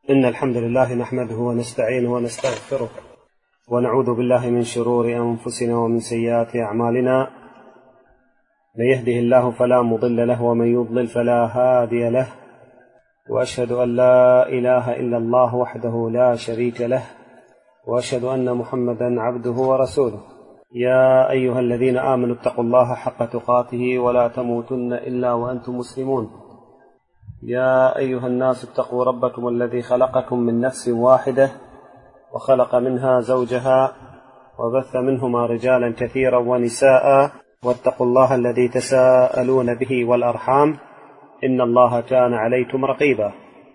إن الحمد لله نحمده ونستعينه ونستغفره ونعوذ بالله من شرور أنفسنا ومن سيئات أعمالنا. من يهده الله فلا مضل له ومن يضلل فلا هادي له، وأشهد أن لا إله إلا الله وحده لا شريك له، وأشهد أن محمدا عبده ورسوله. يا أيها الذين آمنوا اتقوا الله حق تقاته ولا تموتن إلا وأنتم مسلمون. يا أيها الناس اتقوا ربكم الذي خلقكم من نفس واحدة وخلق منها زوجها وبث منهما رجالا كثيرا ونساء، واتقوا الله الذي تساءلون به والأرحام إن الله كان عليكم رقيبا.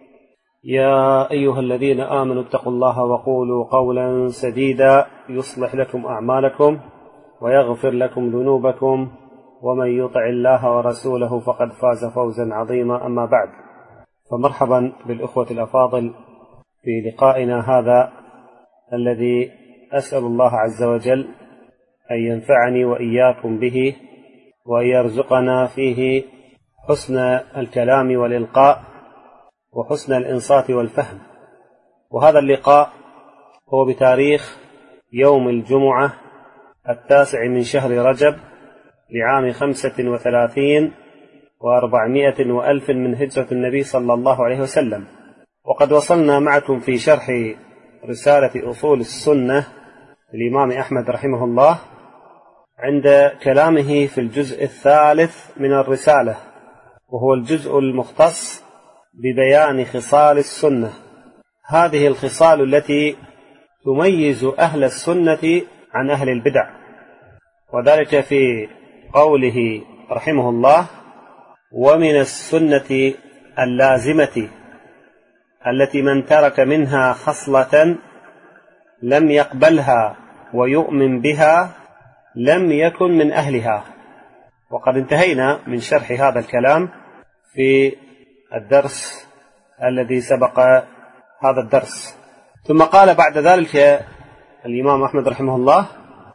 يا أيها الذين آمنوا اتقوا الله وقولوا قولا سديدا يصلح لكم أعمالكم ويغفر لكم ذنوبكم، ومن يطع الله ورسوله فقد فاز فوزا عظيما. أما بعد، فمرحبا بالأخوة الأفاضل في لقائنا هذا الذي أسأل الله عز وجل أن ينفعني وإياكم به، وأن يرزقنا فيه حسن الكلام والإلقاء وحسن الإنصات والفهم. وهذا اللقاء هو بتاريخ يوم الجمعة 9 من شهر رجب لعام 35 و400 وألف من هجرة النبي صلى الله عليه وسلم. وقد وصلنا معكم في شرح رسالة أصول السنة للإمام أحمد رحمه الله عند كلامه في الجزء الثالث من الرسالة، وهو الجزء المختص ببيان خصال السنة، هذه الخصال التي تميز أهل السنة عن أهل البدع، وذلك في قوله رحمه الله: ومن السنة اللازمة التي من ترك منها خصلة لم يقبلها ويؤمن بها لم يكن من أهلها. وقد انتهينا من شرح هذا الكلام في الدرس الذي سبق هذا الدرس. ثم قال بعد ذلك الإمام أحمد رحمه الله: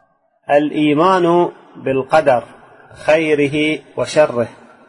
الإيمان بالقدر خيره وشره،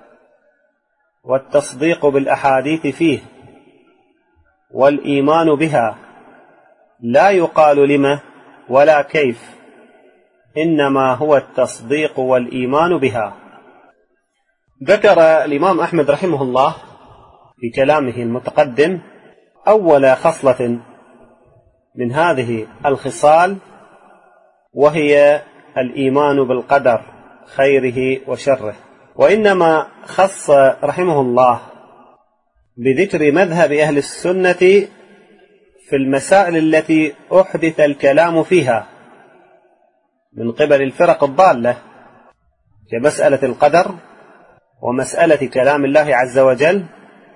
والتصديق بالأحاديث فيه، والإيمان بها لا يقال لما ولا كيف، إنما هو التصديق والإيمان بها. ذكر الإمام أحمد رحمه الله في كلامه المتقدم أول خصلة من هذه الخصال، وهي الإيمان بالقدر خيره وشره. وإنما خص رحمه الله بذكر مذهب أهل السنة في المسائل التي أحدث الكلام فيها من قبل الفرق الضالة، كمسألة القدر، ومسألة كلام الله عز وجل،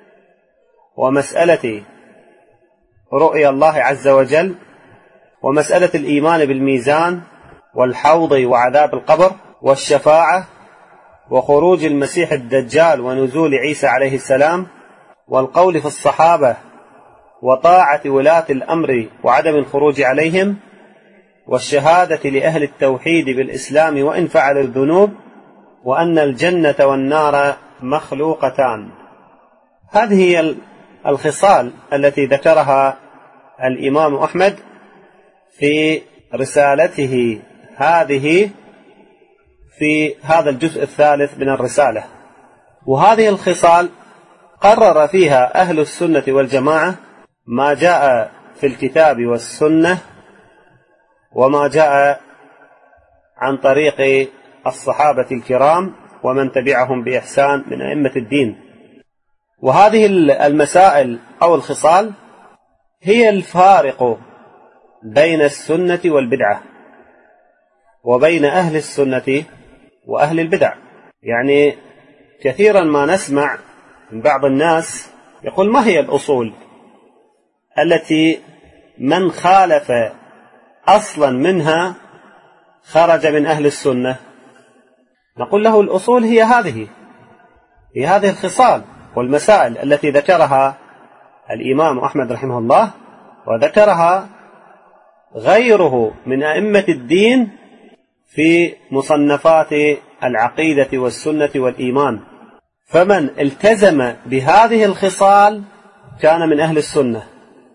ومسألة رؤيا الله عز وجل، ومسألة الإيمان بالميزان والحوض وعذاب القبر والشفاعة وخروج المسيح الدجال ونزول عيسى عليه السلام، والقول في الصحابة وطاعة ولاة الأمر وعدم الخروج عليهم، والشهادة لأهل التوحيد بالإسلام وإن فعلوا الذنوب، وأن الجنة والنار مخلوقتان. هذه هي الخصال التي ذكرها الإمام أحمد في رسالته هذه في هذا الجزء الثالث من الرسالة. وهذه الخصال قرر فيها أهل السنة والجماعة ما جاء في الكتاب والسنة، وما جاء عن طريق الصحابة الكرام ومن تبعهم بإحسان من أئمة الدين. وهذه المسائل أو الخصال هي الفارق بين السنة والبدعة، وبين أهل السنة وأهل البدع. يعني كثيرا ما نسمع من بعض الناس يقول: ما هي الأصول التي من خالف أصلا منها خرج من أهل السنة؟ نقول له: الأصول هي هذه الخصال والمسائل التي ذكرها الإمام أحمد رحمه الله، وذكرها غيره من أئمة الدين في مصنفات العقيدة والسنة والإيمان. فمن التزم بهذه الخصال كان من أهل السنة،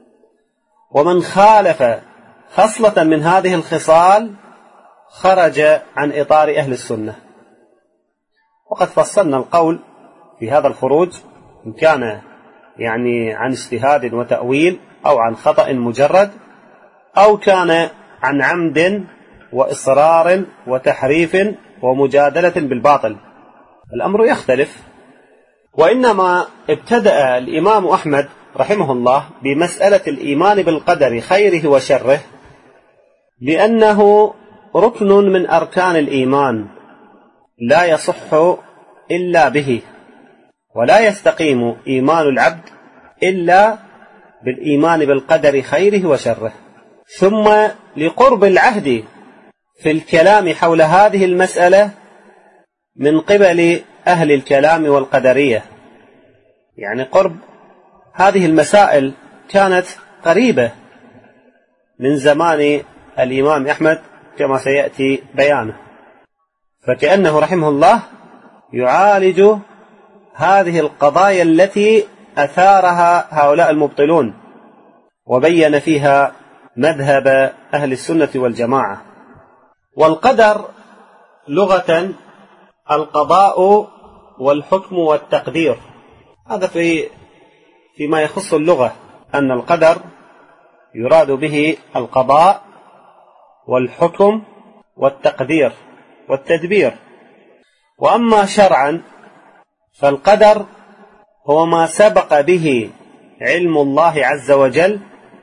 ومن خالف خصلة من هذه الخصال خرج عن إطار أهل السنة. وقد فصلنا القول في هذا الخروج إن كان يعني عن اجتهاد وتأويل أو عن خطأ مجرد أو كان عن عمد وإصرار وتحريف ومجادلة بالباطل، الأمر يختلف. وإنما ابتدأ الإمام أحمد رحمه الله بمسألة الإيمان بالقدر خيره وشره لأنه ركن من أركان الإيمان لا يصح إلا به، ولا يستقيم إيمان العبد إلا بالإيمان بالقدر خيره وشره. ثم لقرب العهد في الكلام حول هذه المسألة من قبل أهل الكلام والقدرية، يعني قرب هذه المسائل كانت قريبة من زمان الإمام أحمد كما سيأتي بيانه، فكأنه رحمه الله يعالج هذه القضايا التي أثارها هؤلاء المبطلون وبين فيها مذهب أهل السنة والجماعة. والقدر لغة القضاء والحكم والتقدير، هذا فيما يخص اللغة، أن القدر يراد به القضاء والحكم والتقدير والتدبير. وأما شرعا فالقدر هو ما سبق به علم الله عز وجل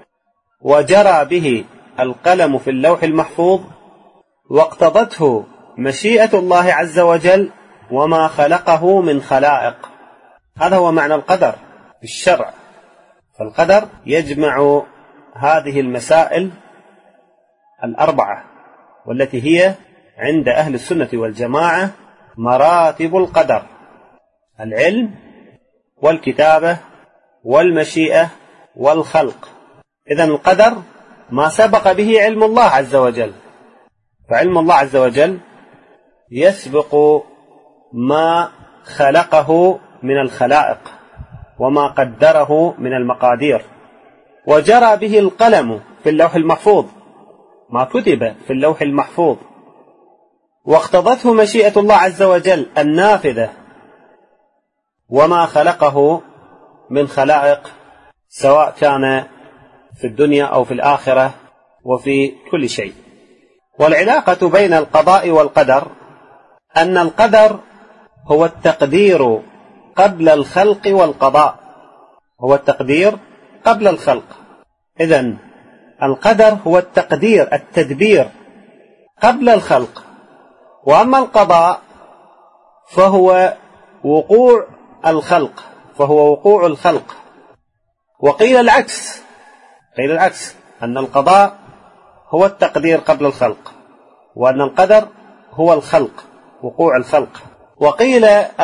وجرى به القلم في اللوح المحفوظ واقتضته مشيئة الله عز وجل وما خلقه من خلائق. هذا هو معنى القدر في الشرع. فالقدر يجمع هذه المسائل الأربعة، والتي هي عند أهل السنة والجماعة مراتب القدر: العلم والكتابة والمشيئة والخلق. إذن القدر ما سبق به علم الله عز وجل، فعلم الله عز وجل يسبق ما خلقه من الخلائق وما قدره من المقادير، وجرى به القلم في اللوح المحفوظ، ما كتب في اللوح المحفوظ، واقتضته مشيئة الله عز وجل النافذة وما خلقه من خلائق، سواء كان في الدنيا أو في الآخرة وفي كل شيء. والعلاقة بين القضاء والقدر أن القدر هو التقدير قبل الخلق والقضاء، هو التقدير قبل الخلق. إذن القدر هو التقدير التدبير قبل الخلق، وأما القضاء فهو وقوع الخلق، فهو وقوع الخلق. وقيل العكس، قيل العكس، أن القضاء هو التقدير قبل الخلق، وأن القدر هو الخلق، وقوع الخلق. وقيل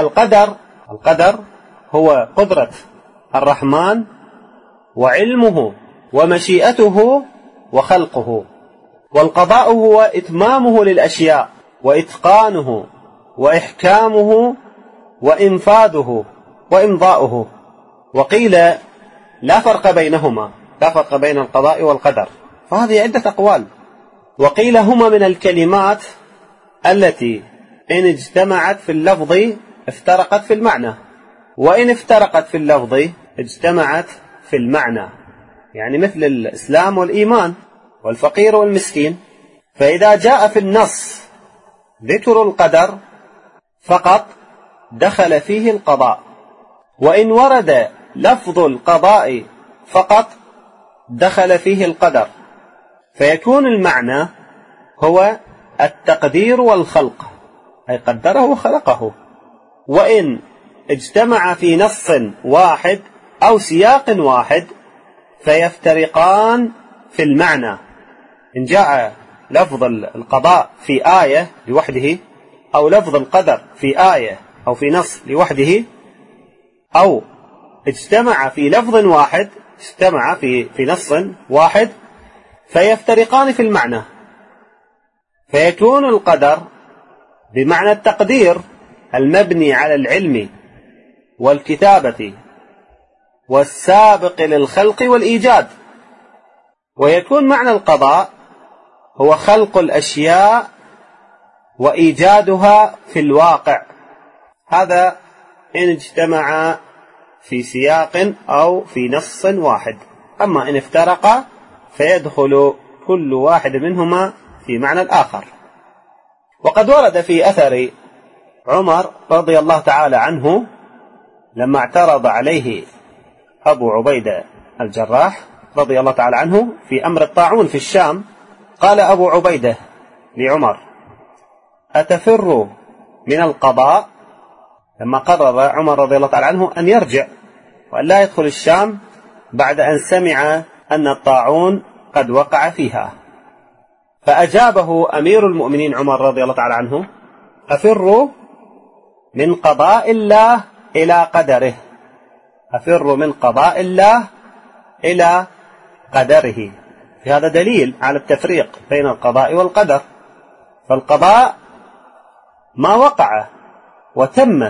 القدر هو قدرة الرحمن وعلمه ومشيئته وخلقه، والقضاء هو إتمامه للأشياء وإتقانه وإحكامه وإنفاذه وإمضاؤه. وقيل لا فرق بينهما، لا فرق بين القضاء والقدر، فهذه عدة أقوال. وقيل هما من الكلمات التي إن اجتمعت في اللفظ افترقت في المعنى، وإن افترقت في اللفظ اجتمعت في المعنى، يعني مثل الإسلام والإيمان والفقير والمسكين. فإذا جاء في النص ذكر القدر فقط دخل فيه القضاء، وإن ورد لفظ القضاء فقط دخل فيه القدر، فيكون المعنى هو التقدير والخلق، أي قدره وخلقه. وإن اجتمع في نص واحد أو سياق واحد فيفترقان في المعنى. إن جاء لفظ القضاء في آية لوحده، أو لفظ القدر في آية أو في نص لوحده، أو اجتمع في لفظ واحد، اجتمع في نص واحد، فيفترقان في المعنى، فيكون القدر بمعنى التقدير المبني على العلم والكتابة والسابق للخلق والإيجاد، ويكون معنى القضاء هو خلق الأشياء وإيجادها في الواقع، هذا إن اجتمع في سياق أو في نص واحد. أما إن افترقا فيدخل كل واحد منهما في معنى الآخر. وقد ورد في أثر عمر رضي الله تعالى عنه لما اعترض عليه أبو عبيدة الجراح رضي الله تعالى عنه في أمر الطاعون في الشام، قال أبو عبيدة لعمر: أتفر من القضاء؟ لما قرر عمر رضي الله تعالى عنه أن يرجع وأن لا يدخل الشام بعد أن سمع أن الطاعون قد وقع فيها، فأجابه أمير المؤمنين عمر رضي الله تعالى عنه: أفر من قضاء الله إلى قدره، أفر من قضاء الله إلى قدره. في هذا دليل على التفريق بين القضاء والقدر، فالقضاء ما وقع وتم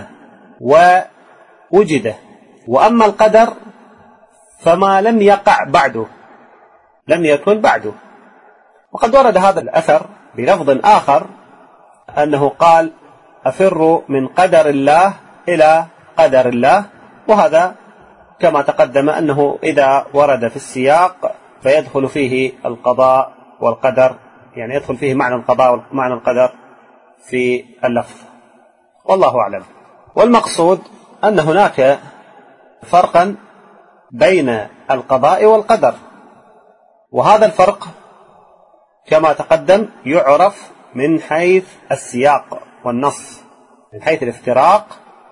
ووجده، وأما القدر فما لم يقع بعده، لم يكن بعده. وقد ورد هذا الأثر بلفظ آخر أنه قال: أفر من قدر الله إلى قدر الله، وهذا كما تقدم أنه إذا ورد في السياق فيدخل فيه القضاء والقدر، يعني يدخل فيه معنى القضاء ومعنى القدر في اللفظ، والله أعلم. والمقصود أن هناك فرقا بين القضاء والقدر، وهذا الفرق كما تقدم يعرف من حيث السياق والنص، من حيث الافتراق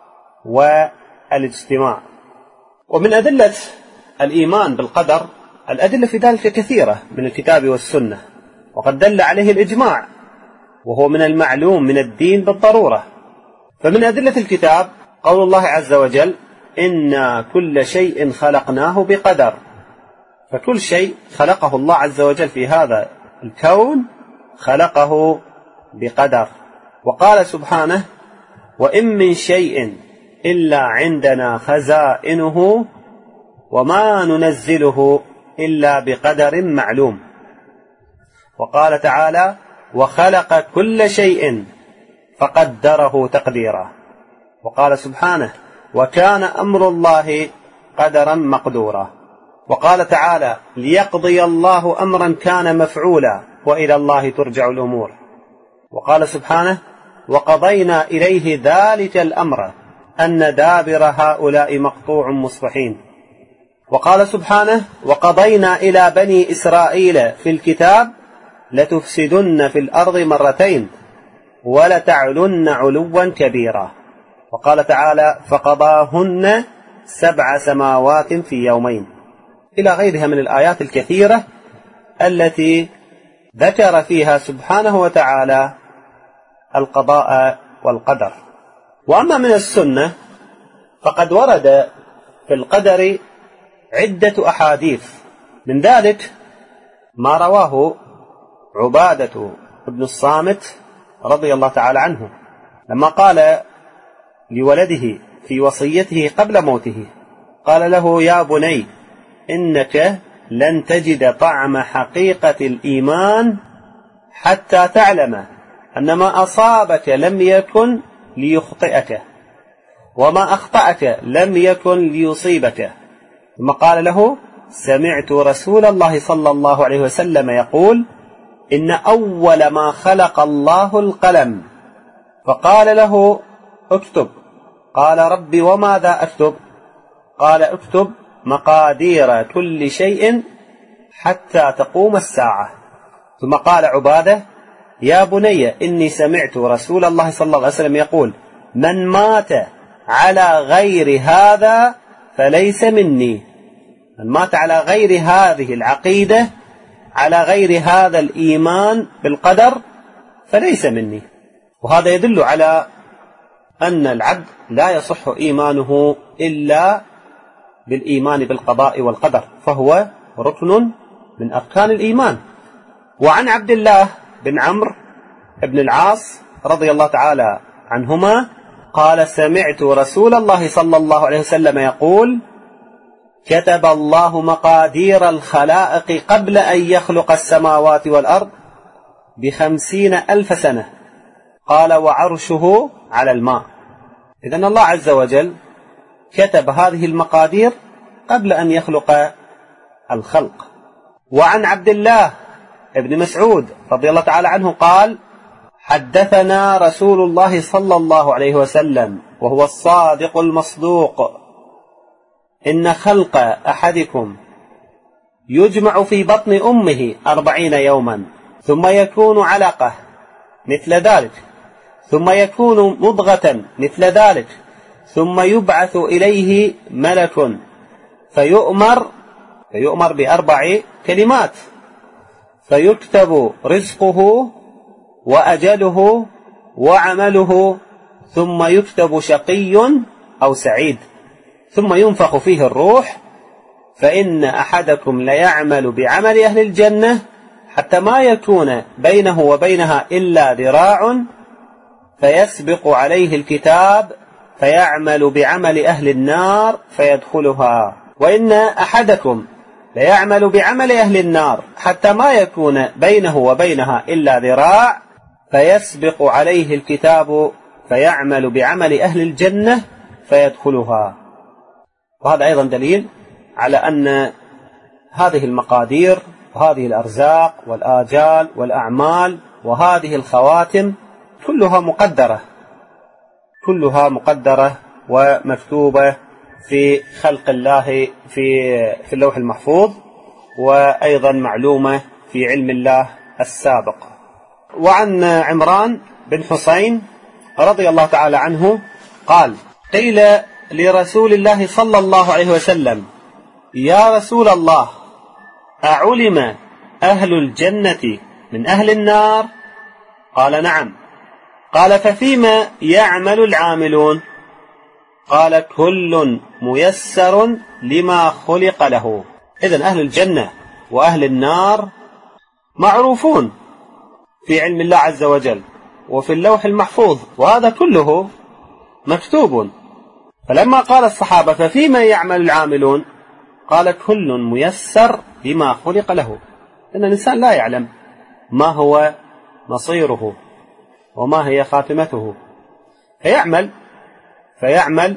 والاجتماع. ومن أدلة الإيمان بالقدر الأدلة في ذلك كثيرة من الكتاب والسنة، وقد دل عليه الإجماع، وهو من المعلوم من الدين بالضرورة. فمن أدلة الكتاب قول الله عز وجل: إنا كل شيء خلقناه بقدر، فكل شيء خلقه الله عز وجل في هذا الكون خلقه بقدر. وقال سبحانه: وإن من شيء إلا عندنا خزائنه وما ننزله إلا بقدر معلوم. وقال تعالى: وخلق كل شيء فقدره تقديرا. وقال سبحانه: وكان أمر الله قدرا مقدورا. وقال تعالى: ليقضي الله أمرا كان مفعولا وإلى الله ترجع الأمور. وقال سبحانه: وقضينا إليه ذلك الأمر أن دابر هؤلاء مقطوع مصبحين. وقال سبحانه: وقضينا إلى بني إسرائيل في الكتاب لتفسدن في الأرض مرتين ولتعلن علوا كبيرا. وقال تعالى: فقضاهن 7 سماوات في يومين، إلى غيرها من الآيات الكثيرة التي ذكر فيها سبحانه وتعالى القضاء والقدر. وأما من السنة فقد ورد في القدر عدة أحاديث، من ذلك ما رواه عبادة بن الصامت رضي الله تعالى عنه لما قال لولده في وصيته قبل موته، قال له: يا بني إنك لن تجد طعم حقيقة الإيمان حتى تعلم أن ما أصابك لم يكن ليخطئك وما أخطأك لم يكن ليصيبك. ثم قال له: سمعت رسول الله صلى الله عليه وسلم يقول: إن أول ما خلق الله القلم، فقال له: اكتب. قال: ربي وماذا أكتب؟ قال: اكتب مقادير كل شيء حتى تقوم الساعة. ثم قال عبادة: يا بني إني سمعت رسول الله صلى الله عليه وسلم يقول: من مات على غير هذا فليس مني. من مات على غير هذه العقيدة، على غير هذا الإيمان بالقدر، فليس مني. وهذا يدل على أن العبد لا يصح إيمانه إلا بالإيمان بالقضاء والقدر، فهو ركن من أركان الإيمان. وعن عبد الله بن عمرو بن العاص رضي الله تعالى عنهما قال: سمعت رسول الله صلى الله عليه وسلم يقول: كتب الله مقادير الخلائق قبل أن يخلق السماوات والأرض ب50,000 سنة. قال وعرشه على الماء. إذن الله عز وجل كتب هذه المقادير قبل أن يخلق الخلق. وعن عبد الله ابن مسعود رضي الله تعالى عنه قال حدثنا رسول الله صلى الله عليه وسلم وهو الصادق المصدوق إن خلق أحدكم يجمع في بطن أمه 40 يوما ثم يكون علقة مثل ذلك ثم يكون مضغة مثل ذلك ثم يبعث إليه ملك فيؤمر ب4 كلمات فيكتب رزقه وأجله وعمله ثم يكتب شقي أو سعيد ذم ينفخ فيه الروح فإن أحدكم ليعمل بعمل أهل الجنة حتى ما يكون بينه وبينها إلا ذراع فيسبق عليه الكتاب فيعمل بعمل أهل النار فيدخلها وإن أحدكم ليعمل بعمل أهل النار حتى ما يكون بينه وبينها إلا ذراع فيسبق عليه الكتاب فيعمل بعمل أهل الجنة فيدخلها. وهذا أيضا دليل على أن هذه المقادير وهذه الأرزاق والآجال والأعمال وهذه الخواتم كلها مقدرة ومكتوبة في خلق الله في اللوح المحفوظ وأيضا معلومة في علم الله السابق. وعن عمران بن حسين رضي الله تعالى عنه قال قيل لرسول الله صلى الله عليه وسلم يا رسول الله أعلم أهل الجنة من أهل النار؟ قال نعم. قال ففيما يعمل العاملون؟ قال كل ميسر لما خلق له. إذن أهل الجنة وأهل النار معروفون في علم الله عز وجل وفي اللوح المحفوظ وهذا كله مكتوب. فلما قال الصحابة ففيما يعمل العاملون؟ قال كل ميسر لما خلق له. إن الإنسان لا يعلم ما هو مصيره وما هي خاتمته فيعمل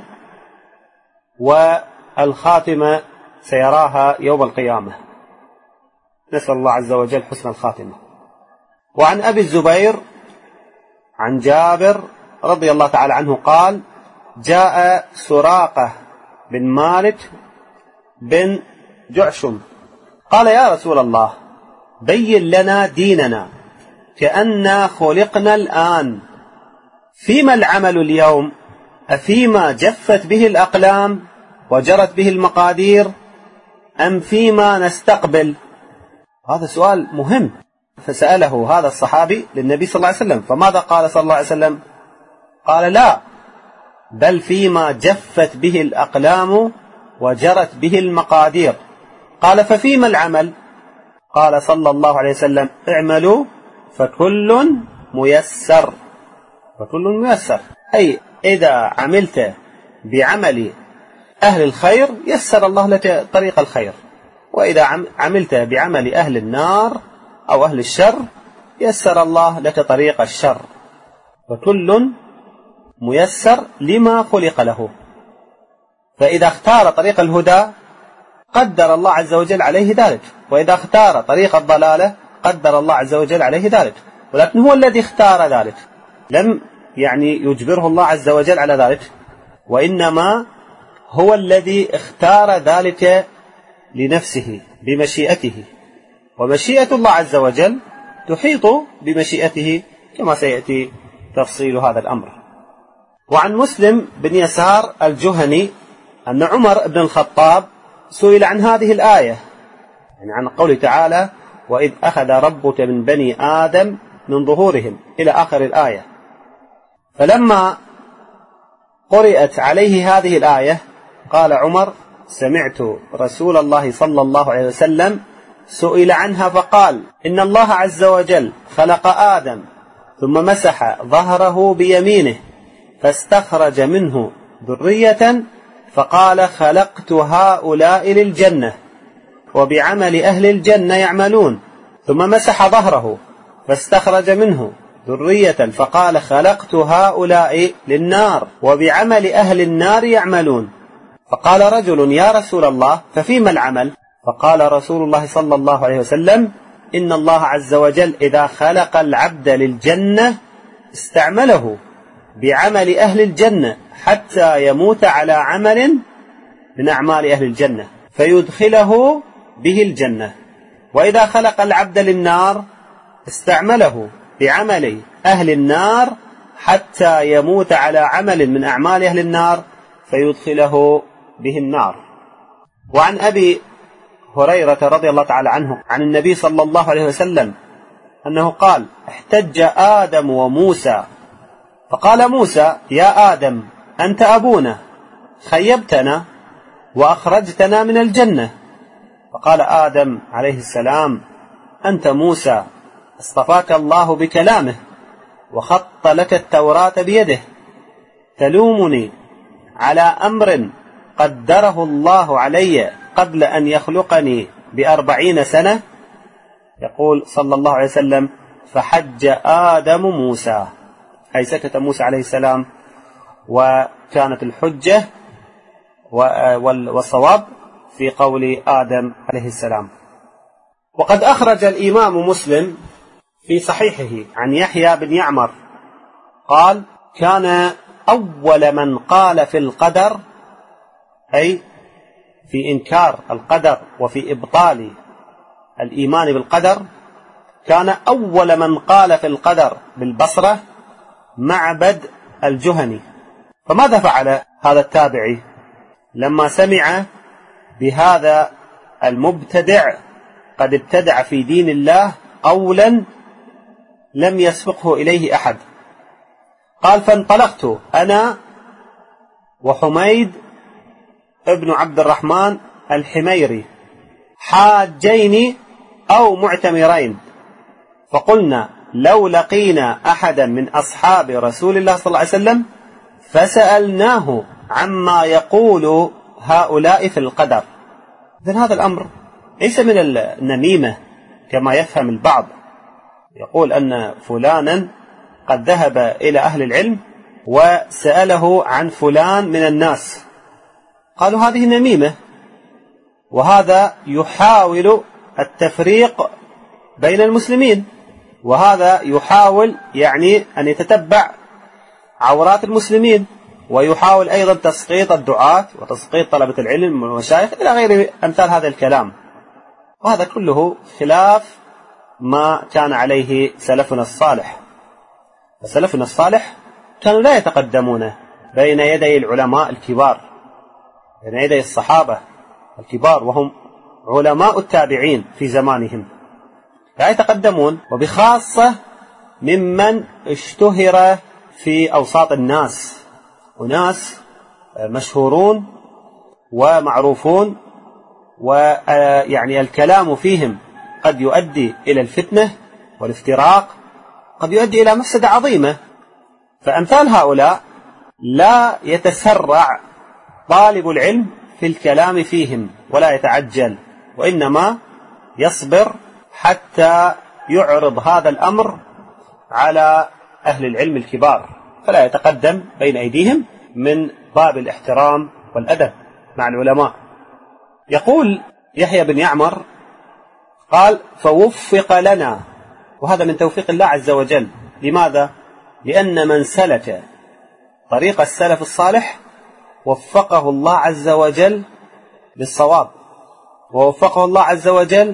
والخاتمة سيراها يوم القيامة. نسأل الله عز وجل حسن الخاتمة. وعن أبي الزبير عن جابر رضي الله تعالى عنه قال جاء سراقة بن مالك بن جعشم قال يا رسول الله بين لنا ديننا كأننا خلقنا الآن فيما العمل اليوم أفيما جفت به الأقلام وجرت به المقادير أم فيما نستقبل؟ هذا سؤال مهم. فسأله هذا الصحابي للنبي صلى الله عليه وسلم فماذا قال صلى الله عليه وسلم؟ قال لا بل فيما جفت به الأقلام وجرت به المقادير. قال ففيما العمل؟ قال صلى الله عليه وسلم اعملوا فكل ميسر. أي إذا عملت بعمل أهل الخير يسر الله لك طريق الخير وإذا عملت بعمل أهل النار أو أهل الشر يسر الله لك طريق الشر. وكل ميسر لما خلق له. فإذا اختار طريق الهدى قدر الله عز وجل عليه ذلك وإذا اختار طريق الضلالة قدر الله عز وجل عليه ذلك ولكن هو الذي اختار ذلك لم يجبره الله عز وجل على ذلك وإنما هو الذي اختار ذلك لنفسه بمشيئته ومشيئة الله عز وجل تحيط بمشيئته كما سيأتي تفصيل هذا الأمر. وعن مسلم بن يسار الجهني أن عمر بن الخطاب سئل عن هذه الآية عن قوله تعالى وإذ أخذ ربك من بني آدم من ظهورهم إلى آخر الآية. فلما قرأت عليه هذه الآية قال عمر سمعت رسول الله صلى الله عليه وسلم سئل عنها فقال إن الله عز وجل خلق آدم ثم مسح ظهره بيمينه فاستخرج منه ذرية فقال خلقت هؤلاء للجنة وبعمل أهل الجنة يعملون، ثم مسح ظهره فاستخرج منه ذرية فقال خلقت هؤلاء للنار وبعمل أهل النار يعملون. فقال رجل يا رسول الله ففيما العمل؟ فقال رسول الله صلى الله عليه وسلم إن الله عز وجل إذا خلق العبد للجنة استعمله بعمل أهل الجنة حتى يموت على عمل من أعمال أهل الجنة فيدخله به الجنة، وإذا خلق العبد للنار استعمله بعمل أهل النار حتى يموت على عمل من أعمال أهل النار فيدخله به النار. وعن أبي هريرة رضي الله تعالى عنه عن النبي صلى الله عليه وسلم أنه قال احتج آدم وموسى فقال موسى يا آدم أنت أبونا خيبتنا وأخرجتنا من الجنة. فقال آدم عليه السلام أنت موسى اصطفاك الله بكلامه وخط لك التوراة بيده، تلومني على أمر قدره الله علي قبل أن يخلقني ب40 سنة. يقول صلى الله عليه وسلم فحج آدم موسى، أي سكت موسى عليه السلام، وكانت الحجة والصواب في قول آدم عليه السلام. وقد أخرج الإمام مسلم في صحيحه عن يحيى بن يعمر قال كان أول من قال في القدر، أي في إنكار القدر وفي إبطال الإيمان بالقدر، كان أول من قال في القدر بالبصرة معبد الجهني. فماذا فعل هذا التابعي لما سمع بهذا المبتدع قد ابتدع في دين الله قولا لم يسبقه إليه أحد؟ قال فانطلقت أنا وحميد ابن عبد الرحمن الحميري حاجين أو معتمرين، فقلنا لو لقينا أحدا من أصحاب رسول الله صلى الله عليه وسلم فسألناه عما يقول هؤلاء في القدر. إذن هذا الأمر ليس من النميمة كما يفهم البعض، يقول أن فلانا قد ذهب إلى أهل العلم وسأله عن فلان من الناس، قالوا هذه نميمة، وهذا يحاول التفريق بين المسلمين، وهذا يحاول يعني أن يتتبع عورات المسلمين، ويحاول أيضا تسقيط الدعاة وتسقيط طلبة العلم والمشايخ إلى غير أمثال هذا الكلام. وهذا كله خلاف ما كان عليه سلفنا الصالح. فسلفنا الصالح كانوا لا يتقدمون بين يدي العلماء الكبار، بين يدي الصحابة الكبار وهم علماء التابعين في زمانهم، لا يتقدمون، وبخاصة ممن اشتهر في أوساط الناس، وناس مشهورون ومعروفون، ويعني الكلام فيهم قد يؤدي إلى الفتنة والافتراق، قد يؤدي إلى مفسدة عظيمة. فأمثال هؤلاء لا يتسرع طالب العلم في الكلام فيهم ولا يتعجل، وإنما يصبر حتى يعرض هذا الأمر على أهل العلم الكبار، فلا يتقدم بين أيديهم من باب الاحترام والأدب مع العلماء. يقول يحيى بن يعمر قال فوفق لنا، وهذا من توفيق الله عز وجل. لماذا؟ لأن من سلك طريق السلف الصالح وفقه الله عز وجل للصواب، ووفقه الله عز وجل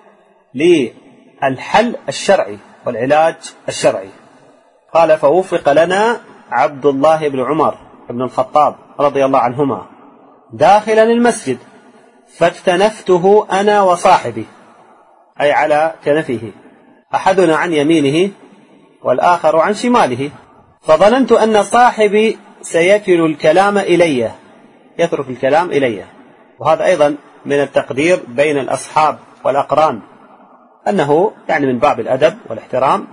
للحل الشرعي والعلاج الشرعي. قال فوفق لنا عبد الله بن عمر بن الخطاب رضي الله عنهما داخلا المسجد فاكتنفته أنا وصاحبي، أي على كنفه، أحدنا عن يمينه والآخر عن شماله، فظننت أن صاحبي سيكل الكلام إلي، يترك الكلام إلي. وهذا أيضا من التقدير بين الأصحاب والأقران، أنه يعني من باب الأدب والاحترام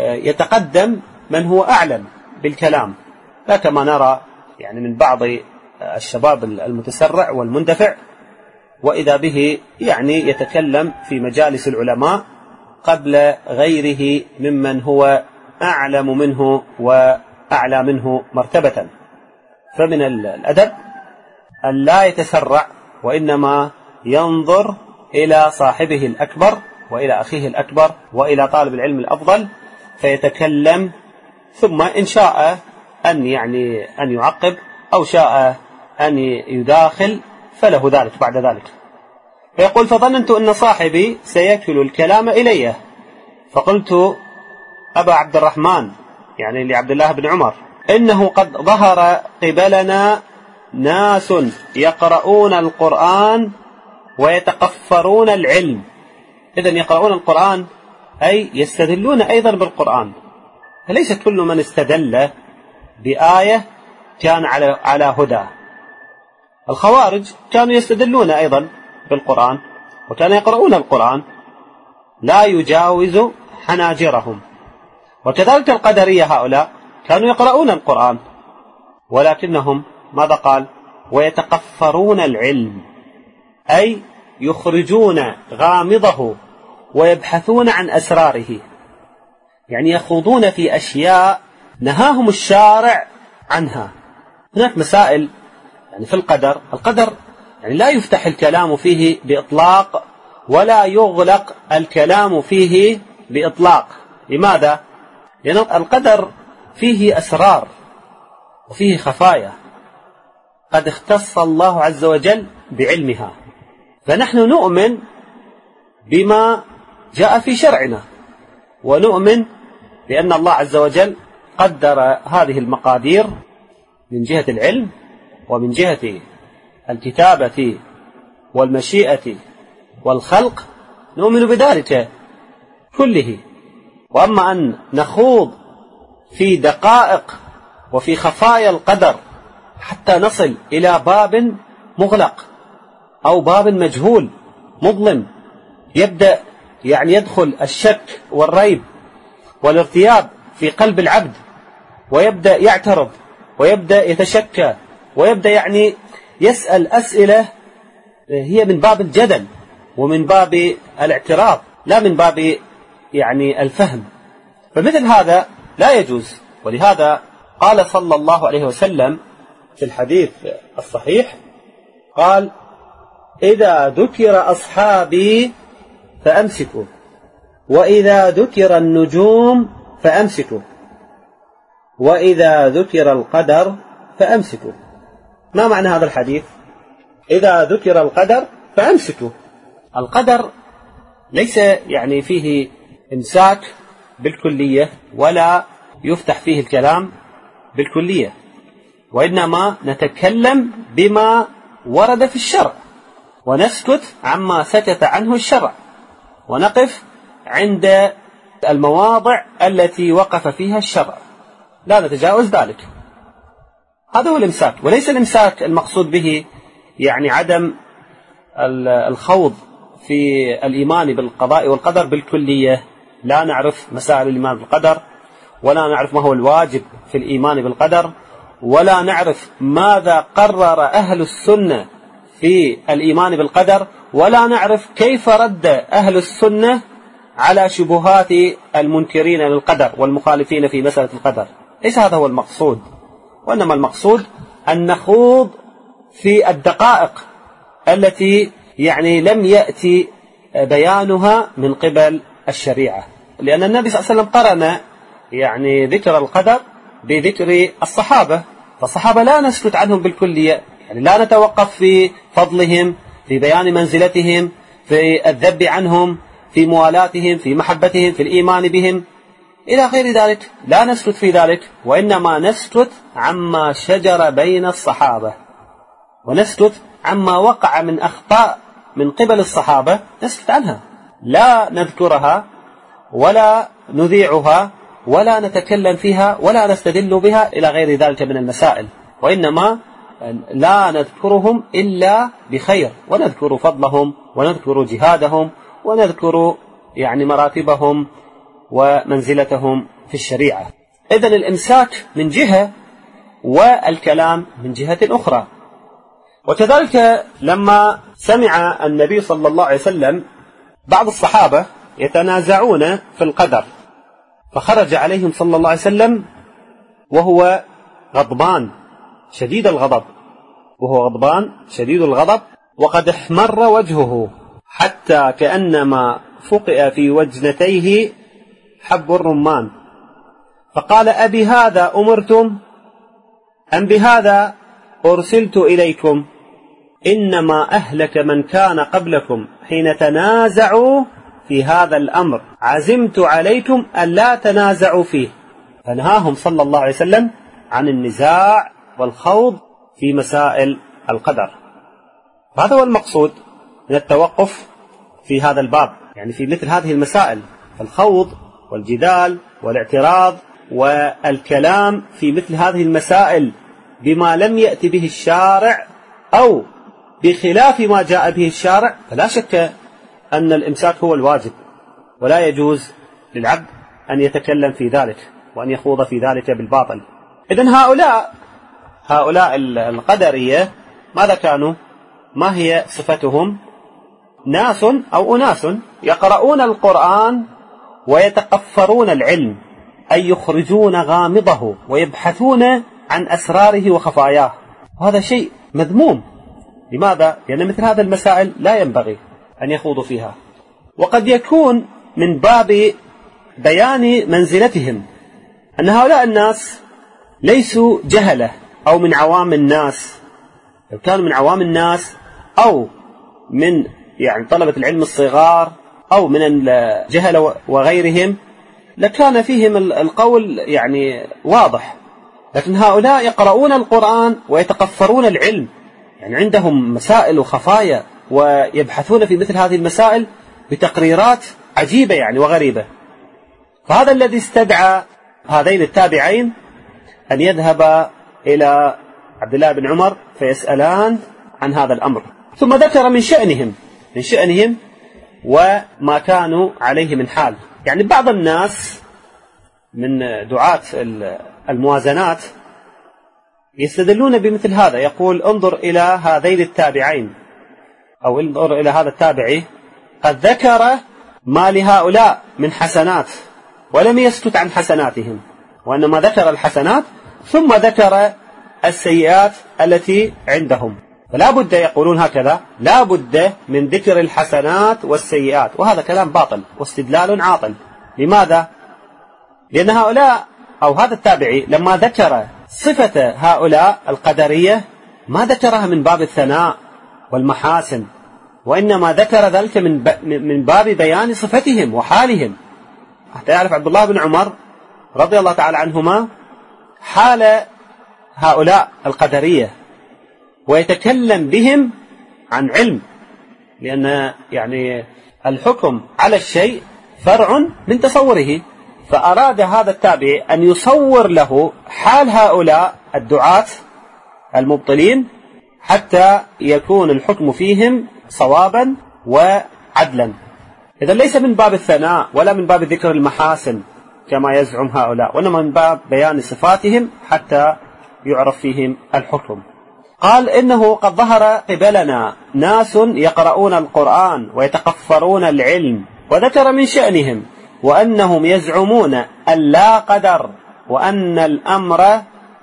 يتقدم من هو أعلم بالكلام، لا كما نرى يعني من بعض الشباب المتسرع والمندفع، وإذا به يعني يتكلم في مجالس العلماء قبل غيره ممن هو أعلم منه وأعلى منه مرتبة. فمن الأدب أن لا يتسرع، وإنما ينظر إلى صاحبه الأكبر وإلى أخيه الأكبر وإلى طالب العلم الأفضل فيتكلم، ثم إن شاء أن يعقب أو شاء أن يداخل فله ذلك بعد ذلك. فيقول: فظننت أن صاحبي سيكل الكلام إليه، فقلت: أبا عبد الرحمن، يعني لعبد الله بن عمر، إنه قد ظهر قبلنا ناس يقرؤون القرآن ويتقفرون العلم. إذن يقرؤون القرآن أي يستدلون أيضا بالقرآن، فليس كل من استدل بآية كان على هدى. الخوارج كانوا يستدلون أيضا بالقرآن وكانوا يقرؤون القرآن لا يجاوز حناجرهم، وكذلك القدرية هؤلاء كانوا يقرؤون القرآن ولكنهم ماذا قال؟ ويتقفرون العلم، أي يخرجون غامضه ويبحثون عن أسراره، يعني يخوضون في أشياء نهاهم الشارع عنها. هناك مسائل يعني في القدر يعني لا يفتح الكلام فيه بإطلاق ولا يغلق الكلام فيه بإطلاق. لماذا؟ لأن القدر فيه أسرار وفيه خفايا قد اختص الله عز وجل بعلمها، فنحن نؤمن بما جاء في شرعنا، ونؤمن بأن الله عز وجل قدر هذه المقادير من جهة العلم ومن جهة الكتابة والمشيئة والخلق، نؤمن بذلك كله. وأما أن نخوض في دقائق وفي خفايا القدر حتى نصل إلى باب مغلق أو باب مجهول مظلم، يبدأ يعني يدخل الشك والريب والارتياب في قلب العبد، ويبدأ يعترض ويبدأ يتشكى ويبدأ يعني يسأل أسئلة هي من باب الجدل ومن باب الاعتراض لا من باب يعني الفهم، فمثل هذا لا يجوز. ولهذا قال صلى الله عليه وسلم في الحديث الصحيح، قال: إذا ذكر أصحابي فأمسكوا، وإذا ذكر النجوم فأمسكوا، وإذا ذكر القدر فأمسكوا. ما معنى هذا الحديث؟ إذا ذكر القدر فأمسكوا. القدر ليس يعني فيه إمساك بالكلية ولا يفتح فيه الكلام بالكلية، وإنما نتكلم بما ورد في الشرع ونسكت عما سكت عنه الشرع، ونقف عند المواضع التي وقف فيها الشرع، لا نتجاوز ذلك. هذا هو الإمساك، وليس الإمساك المقصود به يعني عدم الخوض في الإيمان بالقضاء والقدر بالكلية، لا نعرف مسائل الإيمان بالقدر، ولا نعرف ما هو الواجب في الإيمان بالقدر، ولا نعرف ماذا قرر أهل السنة في الإيمان بالقدر، ولا نعرف كيف رد أهل السنة على شبهات المنكرين للقدر والمخالفين في مسألة القدر. ليس هذا هو المقصود، وإنما المقصود أن نخوض في الدقائق التي يعني لم يأتي بيانها من قبل الشريعة، لأن النبي صلى الله عليه وسلم قرن يعني ذكر القدر بذكر الصحابة، فالصحابة لا نسكت عنهم بالكلية، يعني لا نتوقف في فضلهم، في بيان منزلتهم، في الذب عنهم، في موالاتهم، في محبتهم، في الإيمان بهم إلى غير ذلك، لا نسكت في ذلك، وإنما نسكت عما شجر بين الصحابة، ونسكت عما وقع من أخطاء من قبل الصحابة نسكت عنها، لا نذكرها ولا نذيعها ولا نتكلم فيها ولا نستدل بها إلى غير ذلك من المسائل، وإنما لا نذكرهم إلا بخير، ونذكر فضلهم ونذكر جهادهم ونذكر يعني مراتبهم ومنزلتهم في الشريعة. إذن الإمساك من جهة والكلام من جهة أخرى، وكذلك لما سمع النبي صلى الله عليه وسلم بعض الصحابة يتنازعون في القدر، فخرج عليهم صلى الله عليه وسلم وهو غضبان شديد الغضب، وقد احمر وجهه حتى كأنما فقئ في وجنتيه حب الرمان، فقال: أبي هذا أمرتم أم بهذا أرسلت إليكم؟ إنما أهلك من كان قبلكم حين تنازعوا في هذا الأمر، عزمت عليكم ألا تنازعوا فيه. فنهاهم صلى الله عليه وسلم عن النزاع والخوض في مسائل القدر. هذا هو المقصود من التوقف في هذا الباب، يعني في مثل هذه المسائل، الخوض والجدال والاعتراض والكلام في مثل هذه المسائل بما لم يأتي به الشارع أو بخلاف ما جاء به الشارع، فلا شك أن الإمساك هو الواجب، ولا يجوز للعبد أن يتكلم في ذلك وأن يخوض في ذلك بالباطل. إذن هؤلاء القدرية ماذا كانوا؟ ما هي صفتهم؟ ناس أو أناس يقرؤون القرآن ويتقفرون العلم، أي يخرجون غامضه ويبحثون عن أسراره وخفاياه، وهذا شيء مذموم. لماذا؟ لأن مثل هذه المسائل لا ينبغي أن يخوضوا فيها، وقد يكون من باب بيان منزلتهم أن هؤلاء الناس ليسوا جهلة أو من عوام الناس. لو كانوا من عوام الناس أو من يعني طلبة العلم الصغار أو من الجهلة وغيرهم لكان فيهم القول يعني واضح، لكن هؤلاء يقرؤون القرآن ويتقفرون العلم، يعني عندهم مسائل وخفايا ويبحثون في مثل هذه المسائل بتقريرات عجيبة يعني وغريبة. فهذا الذي استدعى هذين التابعين أن يذهب إلى عبد الله بن عمر فيسألان عن هذا الأمر، ثم ذكر من شأنهم وما كانوا عليه من حال. يعني بعض الناس من دعاة الموازنات يستدلون بمثل هذا، يقول: انظر إلى هذين التابعين أو انظر إلى هذا التابعي قد ذكر ما لهؤلاء من حسنات ولم يسكت عن حسناتهم، وإنما ذكر الحسنات ثم ذكر السيئات التي عندهم. فلا بد، يقولون هكذا، لا بد من ذكر الحسنات والسيئات، وهذا كلام باطل واستدلال عاطل. لماذا؟ لأن هؤلاء أو هذا التابعي لما ذكر صفة هؤلاء القدرية ما ذكرها من باب الثناء والمحاسن، وإنما ذكر ذلك من باب بيان صفتهم وحالهم، حتى يعرف عبد الله بن عمر رضي الله تعالى عنهما حال هؤلاء القدرية ويتكلم بهم عن علم، لأن يعني الحكم على الشيء فرع من تصوره، فأراد هذا التابعي أن يصور له حال هؤلاء الدعاة المبطلين حتى يكون الحكم فيهم صوابا وعدلا. إذا ليس من باب الثناء ولا من باب ذكر المحاسن كما يزعم هؤلاء، وإنما من باب بيان صفاتهم حتى يعرف فيهم الحكم. قال: إنه قد ظهر قبلنا ناس يقرؤون القرآن ويتقفرون العلم، وذكر من شأنهم وأنهم يزعمون أن لا قدر وأن الأمر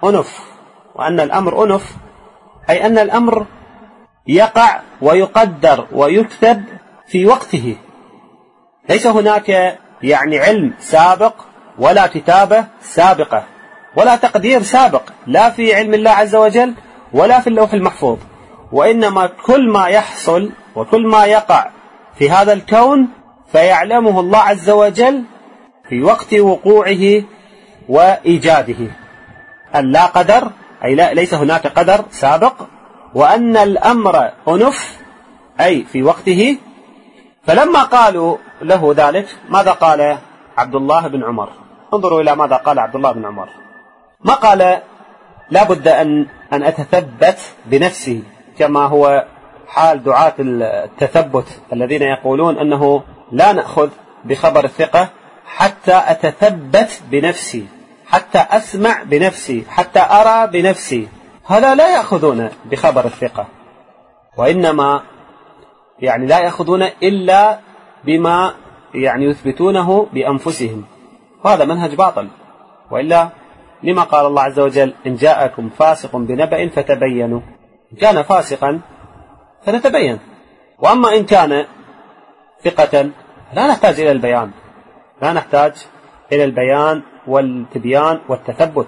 أنف، أي أن الأمر يقع ويقدر ويكتب في وقته، ليس هناك يعني علم سابق ولا كتابة سابقة ولا تقدير سابق، لا في علم الله عز وجل ولا في اللوح المحفوظ، وإنما كل ما يحصل وكل ما يقع في هذا الكون فيعلمه الله عز وجل في وقت وقوعه وإيجاده. أن لا قدر، أي ليس هناك قدر سابق، وأن الأمر أنف، أي في وقته. فلما قالوا له ذلك ماذا قال عبد الله بن عمر؟ انظروا إلى ماذا قال عبد الله بن عمر. ما قال لا بد أن أتثبت بنفسي كما هو حال دعاة التثبت الذين يقولون أنه لا نأخذ بخبر الثقة حتى أتثبت بنفسي، حتى أسمع بنفسي، حتى أرى بنفسي. هؤلاء لا يأخذون بخبر الثقة، وإنما يعني لا يأخذون إلا بما يعني يثبتونه بأنفسهم، وهذا منهج باطل. وإلا لما قال الله عز وجل: إن جاءكم فاسق بنبأ فتبينوا. إن كان فاسقا فنتبين، وأما إن كان ثقة لا نحتاج إلى البيان، لا نحتاج إلى البيان والتبيان والتثبت.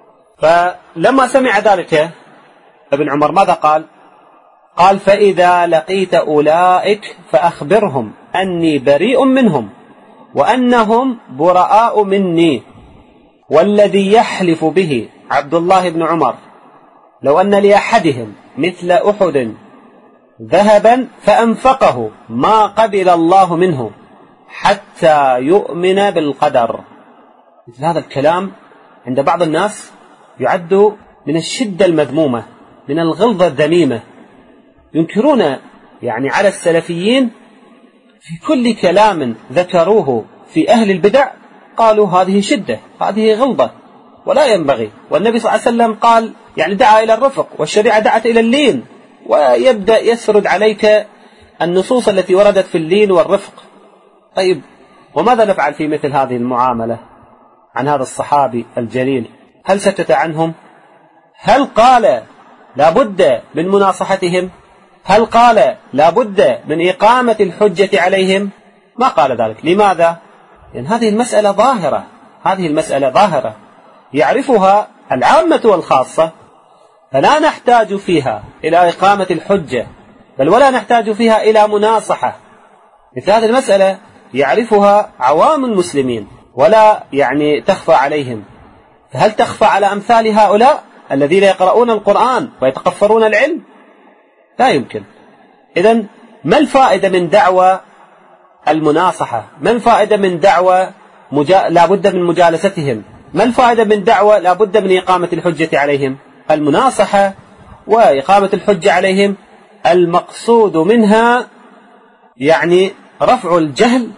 فلما سمع ذلك ابن عمر ماذا قال؟ قال: فإذا لقيت أولئك فأخبرهم أني بريء منهم وأنهم براء مني، والذي يحلف به عبد الله بن عمر لو أن لأحدهم مثل أحد ذهبا فأنفقه ما قبل الله منه حتى يؤمن بالقدر. مثل هذا الكلام عند بعض الناس يعد من الشدة المذمومة، من الغلظة الذميمة. ينكرون يعني على السلفيين في كل كلام ذكروه في أهل البدع، قالوا هذه شدة، هذه غلظة، ولا ينبغي. والنبي صلى الله عليه وسلم قال يعني دعا إلى الرفق، والشريعة دعت إلى اللين، ويبدأ يسرد عليك النصوص التي وردت في اللين والرفق. طيب، وماذا نفعل في مثل هذه المعاملة عن هذا الصحابي الجليل؟ هل سكت عنهم؟ هل قال لا بد من مناصحتهم؟ هل قال لا بد من إقامة الحجة عليهم؟ ما قال ذلك. لماذا؟ لأن هذه المسألة ظاهرة، هذه المسألة ظاهرة يعرفها العامة والخاصة، فلا نحتاج فيها إلى إقامة الحجة، بل ولا نحتاج فيها إلى مناصحة. مثل هذه المسألة يعرفها عوام المسلمين ولا يعني تخفى عليهم، فهل تخفى على أمثال هؤلاء الذين يقرؤون القرآن ويتقفرون العلم؟ لا يمكن. إذن ما الفائدة من دعوة المناصحة؟ ما الفائدة من دعوة لا بد من مجالستهم؟ ما الفائدة من دعوة لا بد من إقامة الحجة عليهم؟ المناصحة وإقامة الحجة عليهم المقصود منها يعني رفع الجهل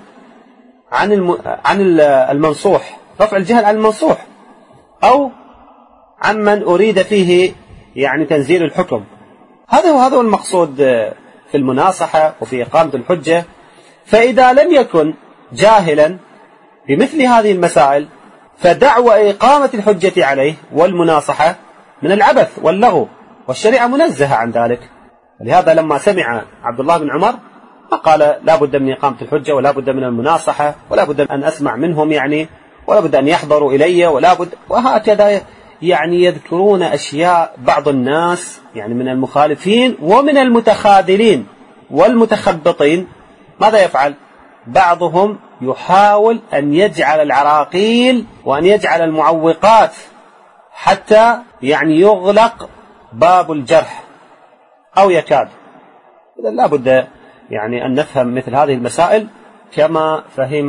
عن المنصوح، رفع الجهل عن المنصوح، أو عمن أريد فيه يعني تنزيل الحكم. هذا هو المقصود في المناصحة وفي إقامة الحجة. فإذا لم يكن جاهلا بمثل هذه المسائل فدعوى إقامة الحجة عليه والمناصحة من العبث واللغو، والشريعة منزهة عن ذلك. لهذا لما سمع عبد الله بن عمر قال لا بد من إقامة الحجة ولا بد من المناصحة ولا بد أن أسمع منهم يعني، ولا بد أن يحضروا إلي ولا بد، وهكذا يعني يذكرون أشياء. بعض الناس يعني من المخالفين ومن المتخاذلين والمتخبطين ماذا يفعل؟ بعضهم يحاول أن يجعل العراقيل وأن يجعل المعوقات حتى يعني يغلق باب الجرح أو يكاد. إذا لا بد يعني أن نفهم مثل هذه المسائل كما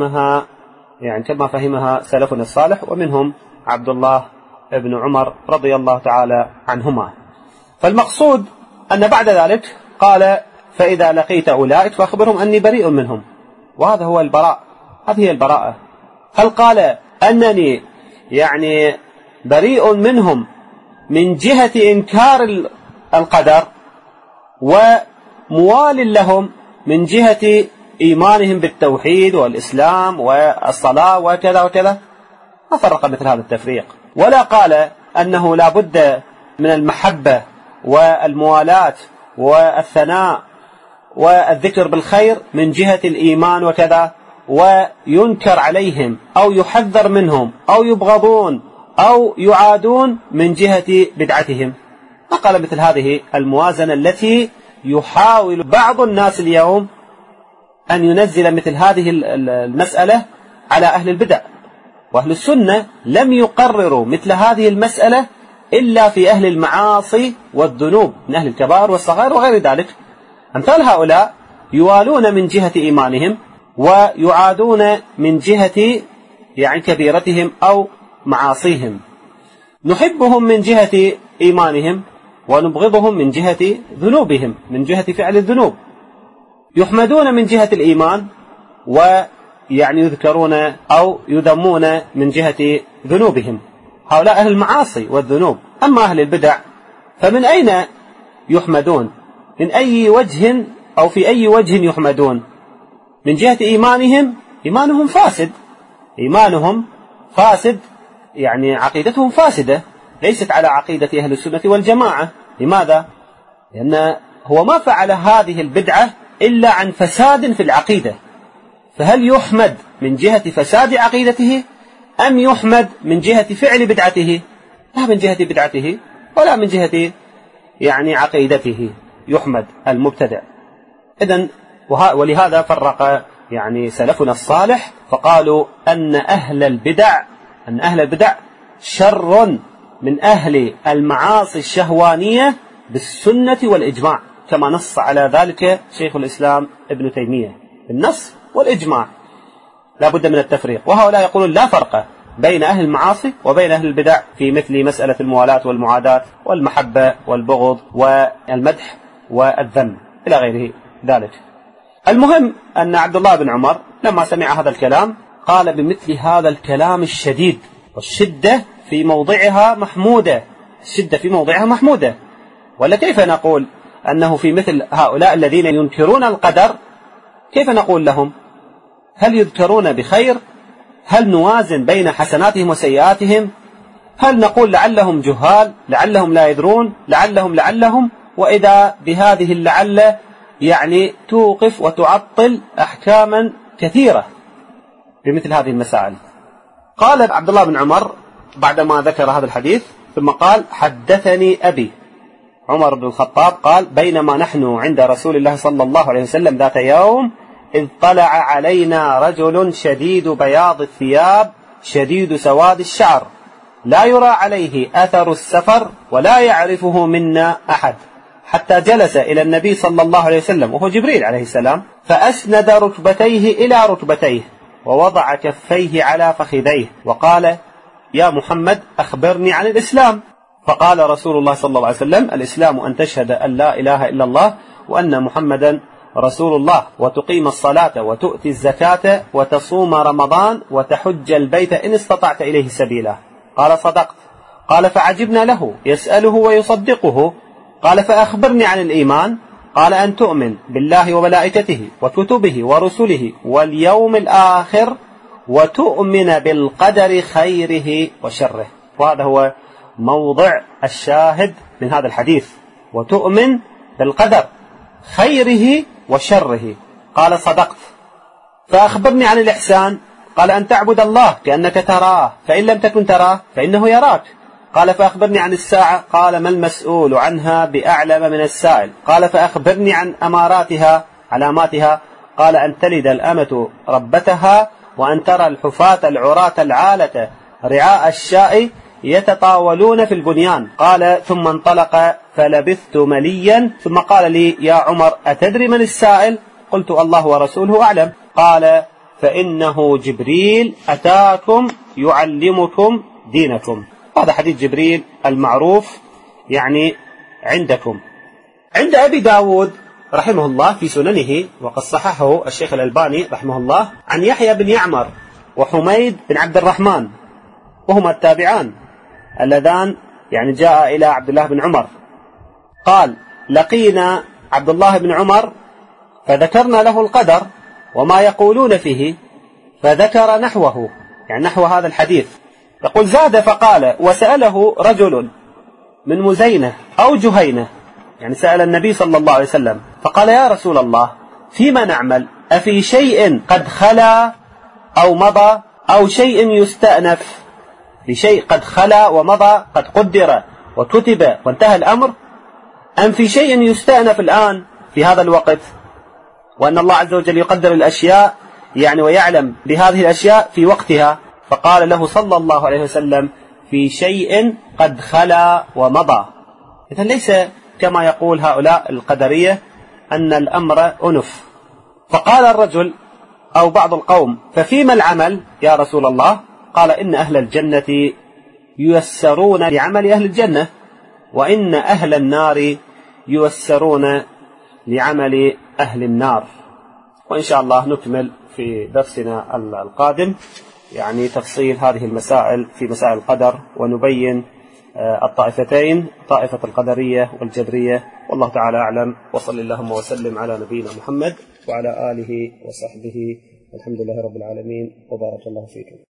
فهمها سلفنا الصالح، ومنهم عبد الله ابن عمر رضي الله تعالى عنهما. فالمقصود أن بعد ذلك قال: فإذا لقيت أولئك فأخبرهم أني بريء منهم. وهذا هو البراء، هذه هي البراءة. هل قال أنني يعني بريء منهم من جهة إنكار القدر وموال لهم من جهة إيمانهم بالتوحيد والإسلام والصلاة وكذا وكذا؟ ما فرق مثل هذا التفريق. ولا قال أنه لا بد من المحبة والموالاة والثناء والذكر بالخير من جهة الإيمان وكذا، وينكر عليهم أو يحذر منهم أو يبغضون أو يعادون من جهة بدعتهم. ما قال مثل هذه الموازنة التي يحاول بعض الناس اليوم أن ينزل مثل هذه المسألة على أهل البدع. وأهل السنة لم يقرروا مثل هذه المسألة إلا في أهل المعاصي والذنوب من أهل الكبائر والصغائر وغير ذلك. أمثال هؤلاء يوالون من جهة إيمانهم ويعادون من جهة يعني كبيرتهم أو معاصيهم. نحبهم من جهة إيمانهم ونبغضهم من جهة ذنوبهم، من جهة فعل الذنوب. يحمدون من جهة الإيمان ويعني يذكرون أو يذمون من جهة ذنوبهم. هؤلاء أهل المعاصي والذنوب. أما أهل البدع فمن أين يحمدون من أي وجه أو في أي وجه يحمدون؟ من جهة إيمانهم فاسد، إيمانهم فاسد، يعني عقيدتهم فاسدة، ليست على عقيدة أهل السنة والجماعة. لماذا؟ لأن هو ما فعل هذه البدعة إلا عن فساد في العقيدة، فهل يحمد من جهة فساد عقيدته أم يحمد من جهة فعل بدعته؟ لا من جهة بدعته ولا من جهة يعني عقيدته يحمد المبتدع. إذن ولهذا فرق يعني سلفنا الصالح فقالوا أن أهل البدع شر من أهل المعاصي الشهوانية بالسنة والإجماع، كما نص على ذلك شيخ الإسلام ابن تيمية بالنص والإجماع، لا بد من التفريق. وهؤلاء يقولون لا فرق بين أهل المعاصي وبين أهل البدع في مثل مسألة الموالاة والمعاداة والمحبة والبغض والمدح والذم إلى غيره ذلك. المهم أن عبد الله بن عمر لما سمع هذا الكلام قال بمثل هذا الكلام الشديد، والشدة في موضعها محمودة، الشدة في موضعها محمودة. ولا كيف نقول أنه في مثل هؤلاء الذين ينكرون القدر كيف نقول لهم؟ هل يذكرون بخير؟ هل نوازن بين حسناتهم وسيئاتهم؟ هل نقول لعلهم جهال، لعلهم لا يدرون، لعلهم وإذا بهذه اللعل يعني توقف وتعطل أحكاما كثيرة بمثل هذه المسائل. قال عبد الله بن عمر بعدما ذكر هذا الحديث ثم قال حدثني أبي عمر بن الخطاب قال بينما نحن عند رسول الله صلى الله عليه وسلم ذات يوم إذ طلع علينا رجل شديد بياض الثياب شديد سواد الشعر لا يرى عليه أثر السفر ولا يعرفه منا أحد، حتى جلس إلى النبي صلى الله عليه وسلم وهو جبريل عليه السلام فأسند ركبتيه إلى ركبتيه ووضع كفيه على فخذيه وقال يا محمد أخبرني عن الإسلام. فقال رسول الله صلى الله عليه وسلم الإسلام أن تشهد أن لا إله إلا الله وأن محمدا رسول الله وتقيم الصلاة وتؤتي الزكاة وتصوم رمضان وتحج البيت إن استطعت إليه سبيلا. قال صدقت. قال فعجبنا له يسأله ويصدقه. قال فأخبرني عن الإيمان. قال أن تؤمن بالله وملائكته وكتبه ورسله واليوم الآخر وتؤمن بالقدر خيره وشره. وهذا هو موضع الشاهد من هذا الحديث، وتؤمن بالقدر خيره وشره. قال صدقت. فأخبرني عن الإحسان. قال أن تعبد الله كأنك تراه فإن لم تكن تراه فإنه يراك. قال فأخبرني عن الساعة. قال ما المسؤول عنها بأعلم من السائل. قال فأخبرني عن أماراتها علاماتها. قال أن تلد الأمة ربتها وأن ترى الحفاة العراة العالة رعاء الشاء يتطاولون في البنيان. قال ثم انطلق فلبثت مليا ثم قال لي يا عمر أتدري من السائل؟ قلت الله ورسوله أعلم. قال فإنه جبريل أتاكم يعلمكم دينكم. هذا حديث جبريل المعروف يعني عندكم. عند أبي داود رحمه الله في سننه وقد صححه الشيخ الألباني رحمه الله عن يحيى بن يعمر وحميد بن عبد الرحمن وهما التابعان اللذان يعني جاء إلى عبد الله بن عمر قال لقينا عبد الله بن عمر فذكرنا له القدر وما يقولون فيه فذكر نحوه يعني نحو هذا الحديث. يقول زاد فقال وسأله رجل من مزينة أو جهينة يعني سأل النبي صلى الله عليه وسلم فقال يا رسول الله فيما نعمل أفي شيء قد خلا أو مضى أو شيء يستأنف؟ في شيء قد خلا ومضى قد قدر وكتب وانتهى الأمر، أم في شيء يستأنف الآن في هذا الوقت وأن الله عز وجل يقدر الأشياء يعني ويعلم بهذه الأشياء في وقتها؟ فقال له صلى الله عليه وسلم في شيء قد خلا ومضى. إذن ليس كما يقول هؤلاء القدرية أن الأمر أنف. فقال الرجل أو بعض القوم ففيما العمل يا رسول الله؟ قال إن أهل الجنة ييسرون لعمل أهل الجنة وإن أهل النار ييسرون لعمل أهل النار. وإن شاء الله نكمل في درسنا القادم يعني تفصيل هذه المسائل في مسائل القدر ونبين الطائفتين، طائفة القدرية والجبرية. والله تعالى أعلم، وصل اللهم وسلم على نبينا محمد وعلى آله وصحبه، والحمد لله رب العالمين، وبارك الله فيكم.